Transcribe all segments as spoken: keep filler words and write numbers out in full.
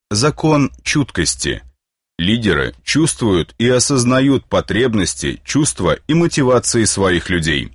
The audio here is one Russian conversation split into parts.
Закон чуткости. Лидеры чувствуют и осознают потребности, чувства и мотивации своих людей.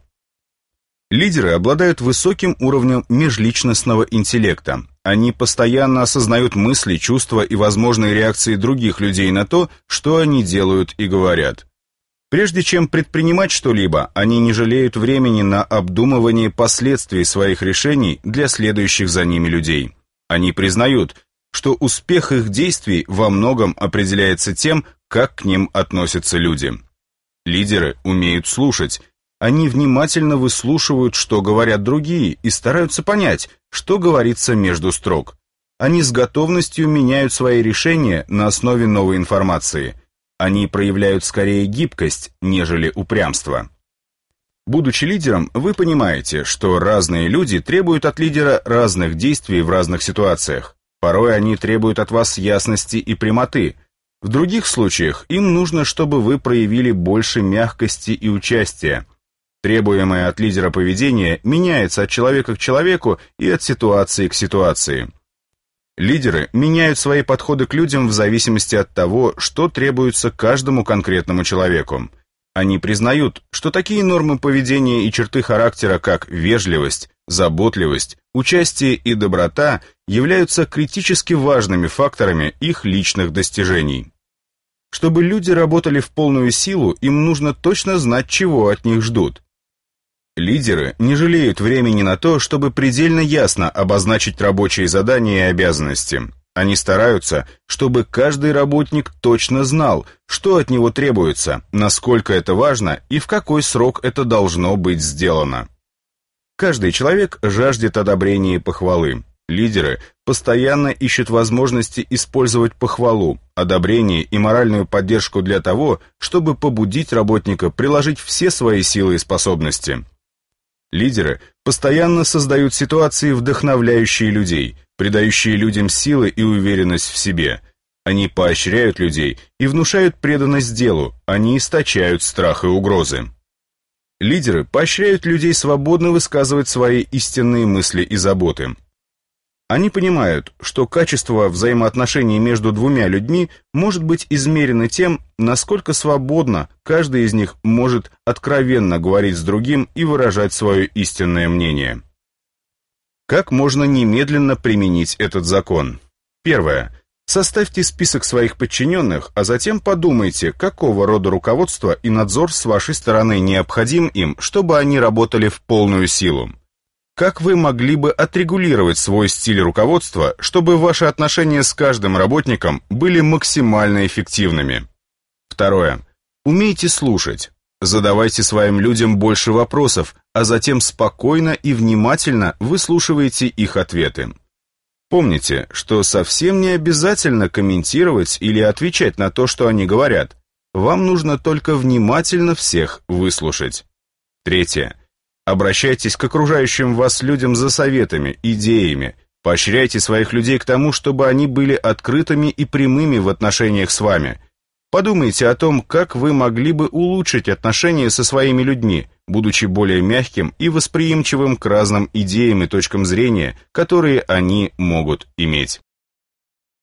Лидеры обладают высоким уровнем межличностного интеллекта. Они постоянно осознают мысли, чувства и возможные реакции других людей на то, что они делают и говорят. Прежде чем предпринимать что-либо, они не жалеют времени на обдумывание последствий своих решений для следующих за ними людей. Они признают, что успех их действий во многом определяется тем, как к ним относятся люди. Лидеры умеют слушать. Они внимательно выслушивают, что говорят другие, и стараются понять, что говорится между строк. Они с готовностью меняют свои решения на основе новой информации. Они проявляют скорее гибкость, нежели упрямство. Будучи лидером, вы понимаете, что разные люди требуют от лидера разных действий в разных ситуациях. Порой они требуют от вас ясности и прямоты. В других случаях им нужно, чтобы вы проявили больше мягкости и участия. Требуемое от лидера поведение меняется от человека к человеку и от ситуации к ситуации. Лидеры меняют свои подходы к людям в зависимости от того, что требуется каждому конкретному человеку. Они признают, что такие нормы поведения и черты характера, как вежливость, заботливость, участие и доброта, являются критически важными факторами их личных достижений. Чтобы люди работали в полную силу, им нужно точно знать, чего от них ждут. Лидеры не жалеют времени на то, чтобы предельно ясно обозначить рабочие задания и обязанности. Они стараются, чтобы каждый работник точно знал, что от него требуется, насколько это важно и в какой срок это должно быть сделано. Каждый человек жаждет одобрения и похвалы. Лидеры постоянно ищут возможности использовать похвалу, одобрение и моральную поддержку для того, чтобы побудить работника приложить все свои силы и способности. Лидеры постоянно создают ситуации, вдохновляющие людей, придающие людям силы и уверенность в себе. Они поощряют людей и внушают преданность делу, они источают страх и угрозы. Лидеры поощряют людей свободно высказывать свои истинные мысли и заботы. Они понимают, что качество взаимоотношений между двумя людьми может быть измерено тем, насколько свободно каждый из них может откровенно говорить с другим и выражать свое истинное мнение. Как можно немедленно применить этот закон? Первое. Составьте список своих подчиненных, а затем подумайте, какого рода руководство и надзор с вашей стороны необходим им, чтобы они работали в полную силу. Как вы могли бы отрегулировать свой стиль руководства, чтобы ваши отношения с каждым работником были максимально эффективными? Второе. Умейте слушать. Задавайте своим людям больше вопросов, а затем спокойно и внимательно выслушивайте их ответы. Помните, что совсем не обязательно комментировать или отвечать на то, что они говорят. Вам нужно только внимательно всех выслушать. Третье. Обращайтесь к окружающим вас людям за советами, идеями. Поощряйте своих людей к тому, чтобы они были открытыми и прямыми в отношениях с вами. Подумайте о том, как вы могли бы улучшить отношения со своими людьми, будучи более мягким и восприимчивым к разным идеям и точкам зрения, которые они могут иметь.